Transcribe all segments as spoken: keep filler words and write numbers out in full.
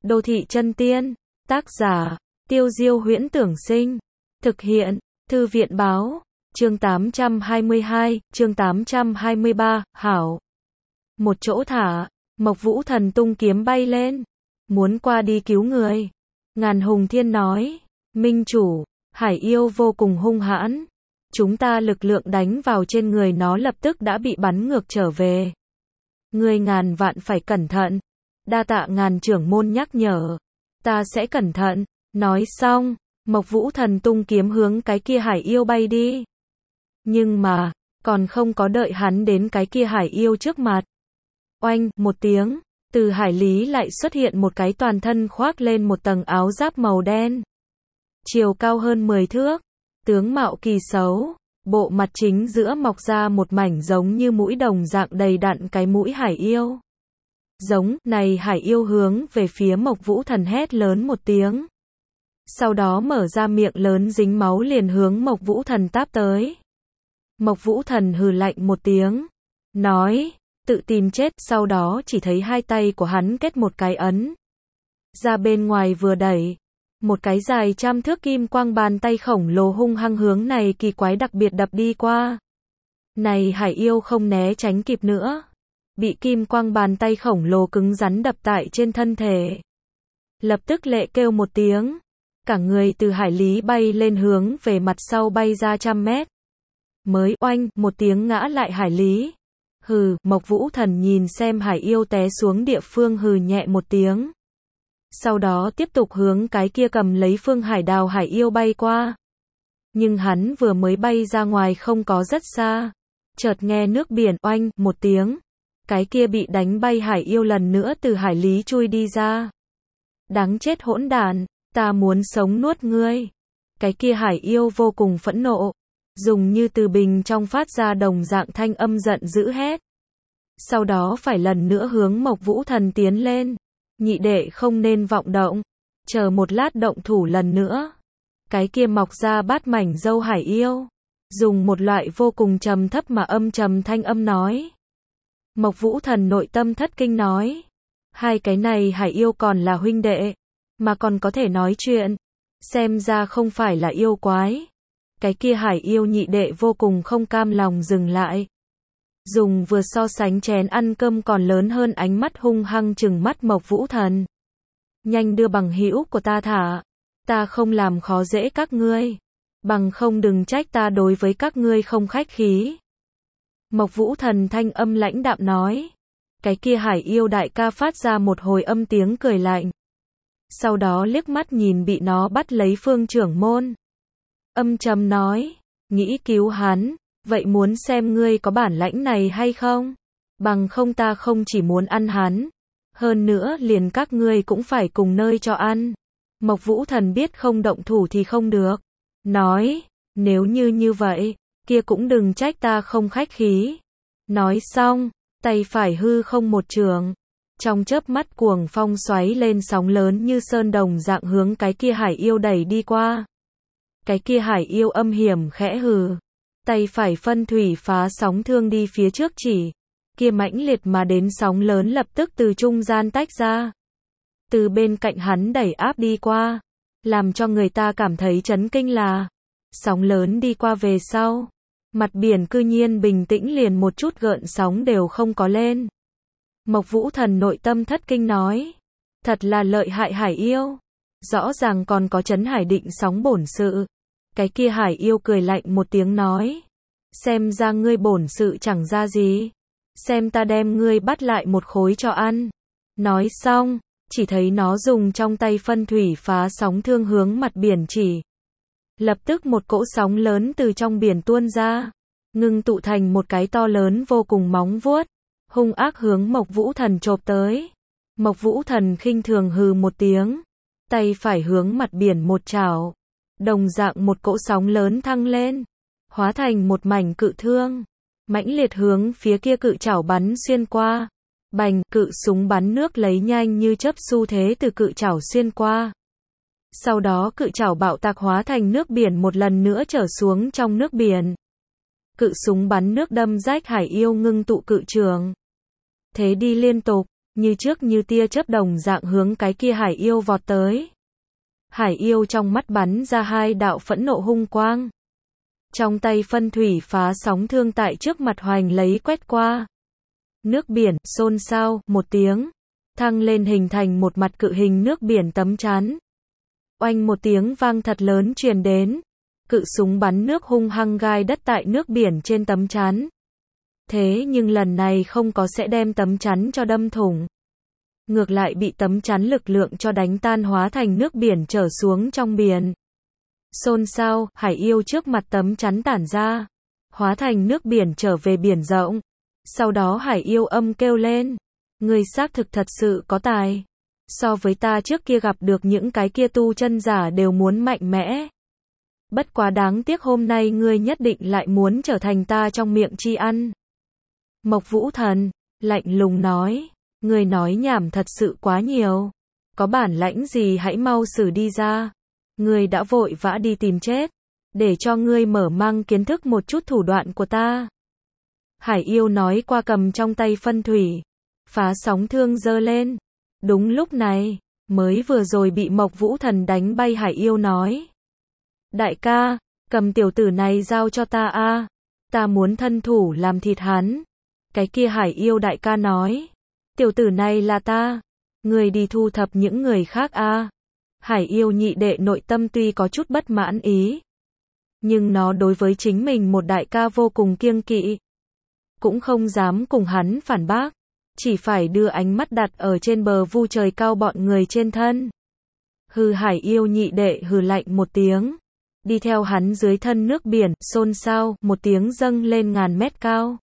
Đô thị chân tiên. Tác giả, Tiêu Diêu Huyễn Tưởng Sinh. Thực hiện, Thư viện Báo. Chương tám trăm hai mươi hai, chương tám trăm hai mươi ba, hảo. Một chỗ thả, Mộc Vũ Thần tung kiếm bay lên. Muốn qua đi cứu người. Ngàn Hùng Thiên nói, Minh chủ, hải yêu vô cùng hung hãn. Chúng ta lực lượng đánh vào trên người nó lập tức đã bị bắn ngược trở về. Ngươi ngàn vạn phải cẩn thận. Đa tạ Ngàn trưởng môn nhắc nhở. Ta sẽ cẩn thận. Nói xong, Mộc Vũ Thần tung kiếm hướng cái kia hải yêu bay đi. Nhưng mà, còn không có đợi hắn đến cái kia hải yêu trước mặt. Oanh, một tiếng, từ hải lý lại xuất hiện một cái toàn thân khoác lên một tầng áo giáp màu đen. Chiều cao hơn mười thước, tướng mạo kỳ xấu, bộ mặt chính giữa mọc ra một mảnh giống như mũi đồng dạng đầy đặn cái mũi hải yêu. Giống, này hải yêu hướng về phía Mộc Vũ Thần hét lớn một tiếng. Sau đó mở ra miệng lớn dính máu liền hướng Mộc Vũ Thần táp tới. Mộc Vũ Thần hừ lạnh một tiếng, nói, tự tìm chết, sau đó chỉ thấy hai tay của hắn kết một cái ấn. Ra bên ngoài vừa đẩy, một cái dài trăm thước kim quang bàn tay khổng lồ hung hăng hướng này kỳ quái đặc biệt đập đi qua. Này hải yêu không né tránh kịp nữa, bị kim quang bàn tay khổng lồ cứng rắn đập tại trên thân thể. Lập tức lệ kêu một tiếng, cả người từ hải lý bay lên hướng về mặt sau bay ra trăm mét. Mới oanh, một tiếng ngã lại hải lý. Hừ, Mộc Vũ Thần nhìn xem hải yêu té xuống địa phương hừ nhẹ một tiếng. Sau đó tiếp tục hướng cái kia cầm lấy phương hải đào hải yêu bay qua. Nhưng hắn vừa mới bay ra ngoài không có rất xa. Chợt nghe nước biển oanh, một tiếng. Cái kia bị đánh bay hải yêu lần nữa từ hải lý chui đi ra. Đáng chết hỗn đản, ta muốn sống nuốt ngươi. Cái kia hải yêu vô cùng phẫn nộ. Dùng như từ bình trong phát ra đồng dạng thanh âm giận dữ hét. Sau đó phải lần nữa hướng Mộc Vũ Thần tiến lên. Nhị đệ không nên vọng động. Chờ một lát động thủ lần nữa. Cái kia mọc ra bát mảnh râu hải yêu. Dùng một loại vô cùng trầm thấp mà âm trầm thanh âm nói. Mộc Vũ Thần nội tâm thất kinh nói. Hai cái này hải yêu còn là huynh đệ. Mà còn có thể nói chuyện. Xem ra không phải là yêu quái. Cái kia hải yêu nhị đệ vô cùng không cam lòng dừng lại. Dùng vừa so sánh chén ăn cơm còn lớn hơn ánh mắt hung hăng trừng mắt Mộc Vũ Thần. Nhanh đưa bằng hữu của ta thả. Ta không làm khó dễ các ngươi. Bằng không đừng trách ta đối với các ngươi không khách khí. Mộc Vũ Thần thanh âm lãnh đạm nói. Cái kia hải yêu đại ca phát ra một hồi âm tiếng cười lạnh. Sau đó liếc mắt nhìn bị nó bắt lấy Phương trưởng môn. Âm trầm nói, nghĩ cứu hắn, vậy muốn xem ngươi có bản lãnh này hay không? Bằng không ta không chỉ muốn ăn hắn, hơn nữa liền các ngươi cũng phải cùng nơi cho ăn. Mộc Vũ Thần biết không động thủ thì không được. Nói, nếu như như vậy, kia cũng đừng trách ta không khách khí. Nói xong, tay phải hư không một trường. Trong chớp mắt cuồng phong xoáy lên sóng lớn như sơn đồng dạng hướng cái kia hải yêu đẩy đi qua. Cái kia hải yêu âm hiểm khẽ hừ. Tay phải phân thủy phá sóng thương đi phía trước chỉ. Kia mãnh liệt mà đến sóng lớn lập tức từ trung gian tách ra. Từ bên cạnh hắn đẩy áp đi qua. Làm cho người ta cảm thấy chấn kinh là. Sóng lớn đi qua về sau. Mặt biển cư nhiên bình tĩnh liền một chút gợn sóng đều không có lên. Mộc Vũ Thần nội tâm thất kinh nói. Thật là lợi hại hải yêu. Rõ ràng còn có chấn hải định sóng bổn sự. Cái kia hải yêu cười lạnh một tiếng nói. Xem ra ngươi bổn sự chẳng ra gì. Xem ta đem ngươi bắt lại một khối cho ăn. Nói xong, chỉ thấy nó dùng trong tay phân thủy phá sóng thương hướng mặt biển chỉ. Lập tức một cỗ sóng lớn từ trong biển tuôn ra. Ngưng tụ thành một cái to lớn vô cùng móng vuốt. Hung ác hướng Mộc Vũ Thần chộp tới. Mộc Vũ Thần khinh thường hừ một tiếng. Tay phải hướng mặt biển một chảo. Đồng dạng một cỗ sóng lớn thăng lên. Hóa thành một mảnh cự thương. Mãnh liệt hướng phía kia cự chảo bắn xuyên qua. Bành, cự súng bắn nước lấy nhanh như chớp xu thế từ cự chảo xuyên qua. Sau đó cự chảo bạo tạc hóa thành nước biển một lần nữa trở xuống trong nước biển. Cự súng bắn nước đâm rách hải yêu ngưng tụ cự trường. Thế đi liên tục, như trước như tia chớp đồng dạng hướng cái kia hải yêu vọt tới. Hải yêu trong mắt bắn ra hai đạo phẫn nộ hung quang. Trong tay phân thủy phá sóng thương tại trước mặt hoành lấy quét qua. Nước biển xôn xao một tiếng, thăng lên hình thành một mặt cự hình nước biển tấm chắn. Oanh một tiếng vang thật lớn truyền đến, cự súng bắn nước hung hăng gai đất tại nước biển trên tấm chắn. Thế nhưng lần này không có sẽ đem tấm chắn cho đâm thủng. Ngược lại bị tấm chắn lực lượng cho đánh tan hóa thành nước biển trở xuống trong biển. Xôn xao, hải yêu trước mặt tấm chắn tản ra, hóa thành nước biển trở về biển rộng. Sau đó hải yêu âm kêu lên, người xác thực thật sự có tài. So với ta trước kia gặp được những cái kia tu chân giả đều muốn mạnh mẽ. Bất quá đáng tiếc hôm nay ngươi nhất định lại muốn trở thành ta trong miệng chi ăn. Mộc Vũ Thần, lạnh lùng nói, người nói nhảm thật sự quá nhiều. Có bản lãnh gì hãy mau xử đi ra. Ngươi đã vội vã đi tìm chết, để cho ngươi mở mang kiến thức một chút thủ đoạn của ta. Hải yêu nói qua cầm trong tay phân thủy, phá sóng thương giơ lên. Đúng lúc này, mới vừa rồi bị Mộc Vũ Thần đánh bay hải yêu nói. Đại ca, cầm tiểu tử này giao cho ta a, ta muốn thân thủ làm thịt hắn. Cái kia hải yêu đại ca nói, tiểu tử này là ta, người đi thu thập những người khác a. Hải yêu nhị đệ nội tâm tuy có chút bất mãn ý, nhưng nó đối với chính mình một đại ca vô cùng kiêng kỵ, cũng không dám cùng hắn phản bác, chỉ phải đưa ánh mắt đặt ở trên bờ vu trời cao bọn người trên thân. Hừ, hải yêu nhị đệ hừ lạnh một tiếng, đi theo hắn dưới thân nước biển, xôn xao, một tiếng dâng lên ngàn mét cao.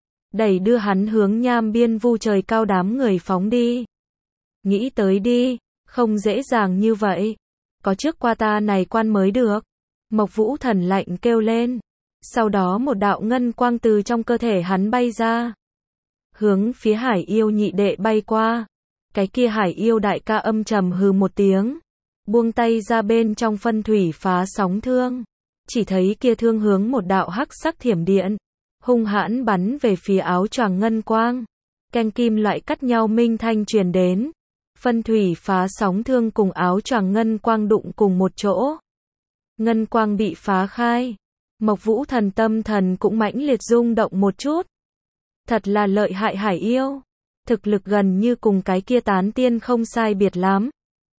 Đẩy đưa hắn hướng nham biên vu trời cao đám người phóng đi. Nghĩ tới đi, không dễ dàng như vậy. Có trước qua ta này quan mới được. Mộc Vũ Thần lạnh kêu lên. Sau đó một đạo ngân quang từ trong cơ thể hắn bay ra. Hướng phía hải yêu nhị đệ bay qua. Cái kia hải yêu đại ca âm trầm hừ một tiếng. Buông tay ra bên trong phân thủy phá sóng thương. Chỉ thấy kia thương hướng một đạo hắc sắc thiểm điện. Hung hãn bắn về phía áo choàng ngân quang. Canh kim loại cắt nhau minh thanh truyền đến. Phân thủy phá sóng thương cùng áo choàng ngân quang đụng cùng một chỗ. Ngân quang bị phá khai. Mộc Vũ Thần tâm thần cũng mãnh liệt rung động một chút. Thật là lợi hại hải yêu. Thực lực gần như cùng cái kia tán tiên không sai biệt lắm.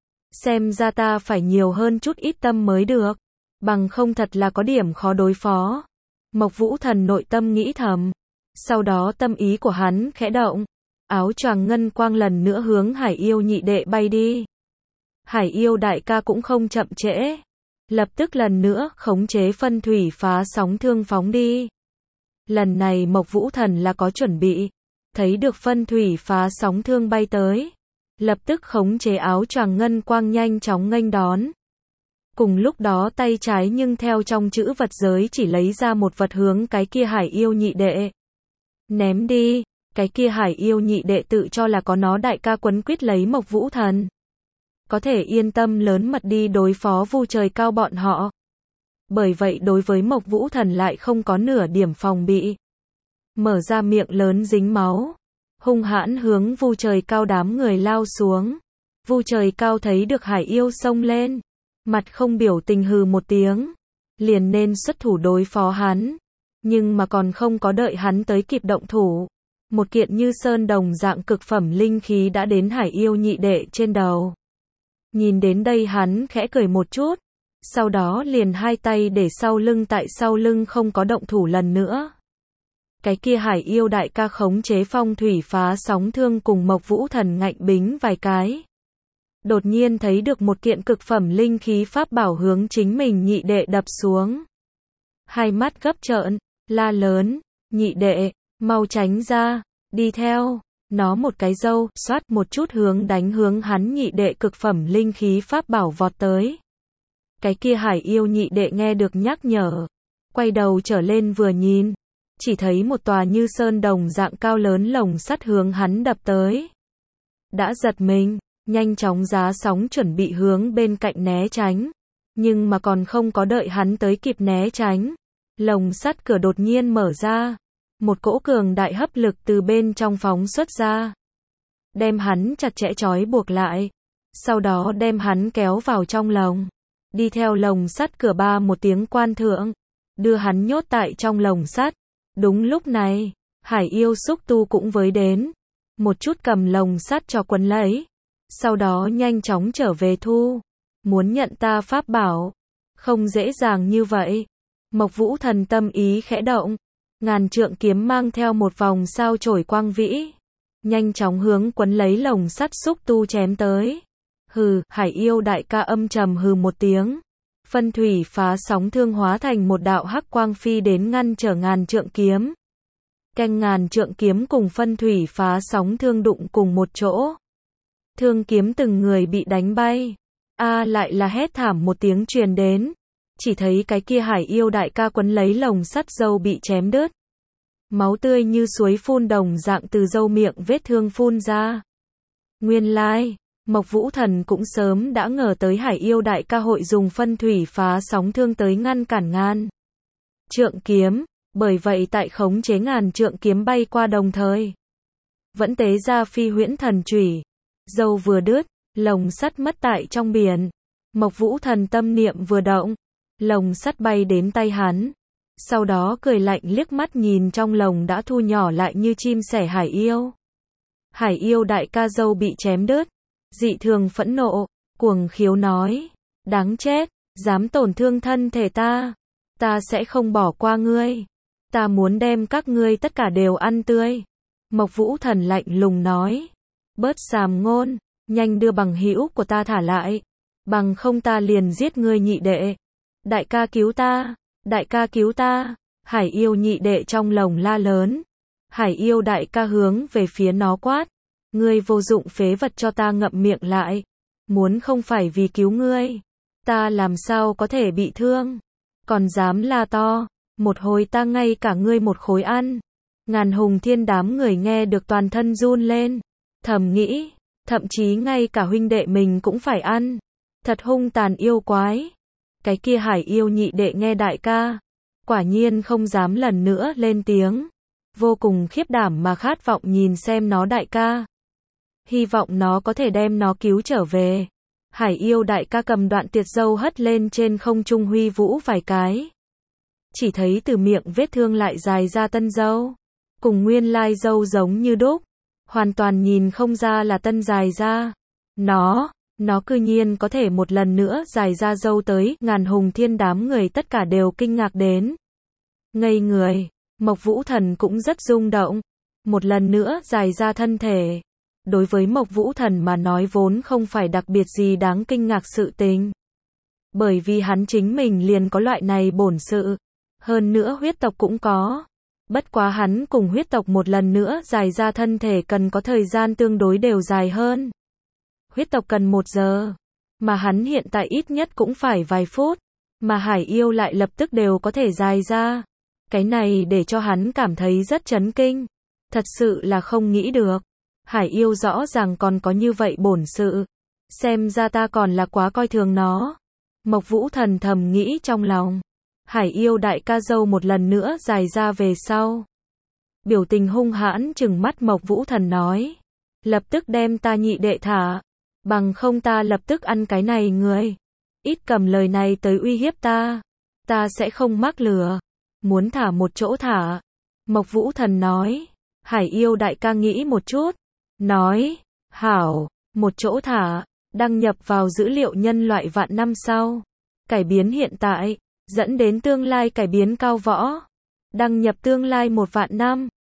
Xem ra ta phải nhiều hơn chút ít tâm mới được. Bằng không thật là có điểm khó đối phó. Mộc Vũ Thần nội tâm nghĩ thầm. Sau đó tâm ý của hắn khẽ động. Áo choàng ngân quang lần nữa hướng hải yêu nhị đệ bay đi. Hải yêu đại ca cũng không chậm trễ. Lập tức lần nữa khống chế phân thủy phá sóng thương phóng đi. Lần này Mộc Vũ Thần là có chuẩn bị. Thấy được phân thủy phá sóng thương bay tới. Lập tức khống chế áo choàng ngân quang nhanh chóng nghênh đón. Cùng lúc đó tay trái nhưng theo trong chữ vật giới chỉ lấy ra một vật hướng cái kia hải yêu nhị đệ. Ném đi. Cái kia hải yêu nhị đệ tự cho là có nó đại ca quấn quýt lấy Mộc Vũ Thần. Có thể yên tâm lớn mật đi đối phó vu trời cao bọn họ. Bởi vậy đối với Mộc Vũ Thần lại không có nửa điểm phòng bị. Mở ra miệng lớn dính máu. Hung hãn hướng vu trời cao đám người lao xuống. Vu trời cao thấy được hải yêu xông lên. Mặt không biểu tình hừ một tiếng. Liền nên xuất thủ đối phó hắn. Nhưng mà còn không có đợi hắn tới kịp động thủ. Một kiện như sơn đồng dạng cực phẩm linh khí đã đến hải yêu nhị đệ trên đầu. Nhìn đến đây hắn khẽ cười một chút. Sau đó liền hai tay để sau lưng tại sau lưng không có động thủ lần nữa. Cái kia hải yêu đại ca khống chế phong thủy phá sóng thương cùng Mộc Vũ Thần ngạnh bính vài cái. Đột nhiên thấy được một kiện cực phẩm linh khí pháp bảo hướng chính mình nhị đệ đập xuống. Hai mắt gấp trợn, la lớn, nhị đệ, mau tránh ra, đi theo. Nó một cái râu, xoát một chút hướng đánh hướng hắn nhị đệ cực phẩm linh khí pháp bảo vọt tới. Cái kia hải yêu nhị đệ nghe được nhắc nhở. Quay đầu trở lên vừa nhìn. Chỉ thấy một tòa như sơn đồng dạng cao lớn lồng sắt hướng hắn đập tới. Đã giật mình, nhanh chóng giá sóng chuẩn bị hướng bên cạnh né tránh. Nhưng mà còn không có đợi hắn tới kịp né tránh. Lồng sắt cửa đột nhiên mở ra. Một cỗ cường đại hấp lực từ bên trong phóng xuất ra. đem hắn chặt chẽ trói buộc lại. Sau đó đem hắn kéo vào trong lồng. Đi theo lồng sắt cửa ba một tiếng quan thượng. Đưa hắn nhốt tại trong lồng sắt. Đúng lúc này, Hải yêu xúc tu cũng với đến. Một chút cầm lồng sắt cho quấn lấy. Sau đó nhanh chóng trở về thu. Muốn nhận ta pháp bảo. Không dễ dàng như vậy. Mộc Vũ Thần tâm ý khẽ động. Ngàn trượng kiếm mang theo một vòng sao chổi quang vĩ. Nhanh chóng hướng quấn lấy lồng sắt xúc tu chém tới. Hừ, Hải yêu đại ca âm trầm hừ một tiếng. Phân thủy phá sóng thương hóa thành một đạo hắc quang phi đến ngăn trở ngàn trượng kiếm. Canh ngàn trượng kiếm cùng phân thủy phá sóng thương đụng cùng một chỗ. Thương kiếm từng người bị đánh bay. A lại là hét thảm một tiếng truyền đến. Chỉ thấy cái kia Hải yêu đại ca quấn lấy lồng sắt dâu bị chém đứt. Máu tươi như suối phun đồng dạng từ dâu miệng vết thương phun ra. Nguyên lai, Mộc Vũ Thần cũng sớm đã ngờ tới Hải yêu đại ca hội dùng phân thủy phá sóng thương tới ngăn cản ngàn trượng kiếm, bởi vậy tại khống chế ngàn trượng kiếm bay qua đồng thời. Vẫn tế ra phi huyễn thần chủy, dâu vừa đứt, lồng sắt mất tại trong biển. Mộc Vũ Thần tâm niệm vừa động, lồng sắt bay đến tay hắn. Sau đó cười lạnh liếc mắt nhìn trong lồng đã thu nhỏ lại như chim sẻ Hải yêu. Hải yêu đại ca dâu bị chém đứt. Dị thường phẫn nộ, cuồng khiếu nói. Đáng chết, dám tổn thương thân thể ta. Ta sẽ không bỏ qua ngươi. Ta muốn đem các ngươi tất cả đều ăn tươi. Mộc Vũ Thần lạnh lùng nói. Bớt sàm ngôn, nhanh đưa bằng hữu của ta thả lại. Bằng không ta liền giết ngươi nhị đệ. Đại ca cứu ta, đại ca cứu ta. Hải yêu nhị đệ trong lồng la lớn. Hải yêu đại ca hướng về phía nó quát. Ngươi vô dụng phế vật, cho ta ngậm miệng lại. Muốn không phải vì cứu ngươi, ta làm sao có thể bị thương. Còn dám la to, một hồi ta ngay cả ngươi một khối ăn. Ngàn Hùng Thiên đám người nghe được toàn thân run lên. Thầm nghĩ, thậm chí ngay cả huynh đệ mình cũng phải ăn. Thật hung tàn yêu quái. Cái kia Hải yêu nhị đệ nghe đại ca, quả nhiên không dám lần nữa lên tiếng. Vô cùng khiếp đảm mà khát vọng nhìn xem nó đại ca. Hy vọng nó có thể đem nó cứu trở về. Hải yêu đại ca cầm đoạn tiệt dâu hất lên trên không trung huy vũ vài cái. Chỉ thấy từ miệng vết thương lại dài ra tân dâu. Cùng nguyên lai dâu giống như đúc. Hoàn toàn nhìn không ra là tân dài ra. Nó, nó cư nhiên có thể một lần nữa dài ra dâu tới. Ngàn Hùng Thiên đám người tất cả đều kinh ngạc đến. Ngây người, Mộc Vũ Thần cũng rất rung động. Một lần nữa dài ra thân thể. Đối với Mộc Vũ Thần mà nói vốn không phải đặc biệt gì đáng kinh ngạc sự tình. Bởi vì hắn chính mình liền có loại này bổn sự. Hơn nữa huyết tộc cũng có. Bất quá hắn cùng huyết tộc một lần nữa dài ra thân thể cần có thời gian tương đối đều dài hơn. Huyết tộc cần một giờ. Mà hắn hiện tại ít nhất cũng phải vài phút. Mà Hải yêu lại lập tức đều có thể dài ra. Cái này để cho hắn cảm thấy rất chấn kinh. Thật sự là không nghĩ được. Hải yêu rõ ràng còn có như vậy bổn sự. Xem ra ta còn là quá coi thường nó. Mộc Vũ Thần thầm nghĩ trong lòng. Hải yêu đại ca dâu một lần nữa dài ra về sau. Biểu tình hung hãn trừng mắt Mộc Vũ Thần nói. Lập tức đem ta nhị đệ thả. Bằng không ta lập tức ăn cái này người. Ít cầm lời này tới uy hiếp ta. Ta sẽ không mắc lừa. Muốn thả một chỗ thả. Mộc Vũ Thần nói. Hải yêu đại ca nghĩ một chút. Nói. Hảo. Một chỗ thả. Đăng nhập vào dữ liệu nhân loại vạn năm sau. Cải biến hiện tại. Dẫn đến tương lai cải biến cao võ. Đăng nhập tương lai một vạn năm.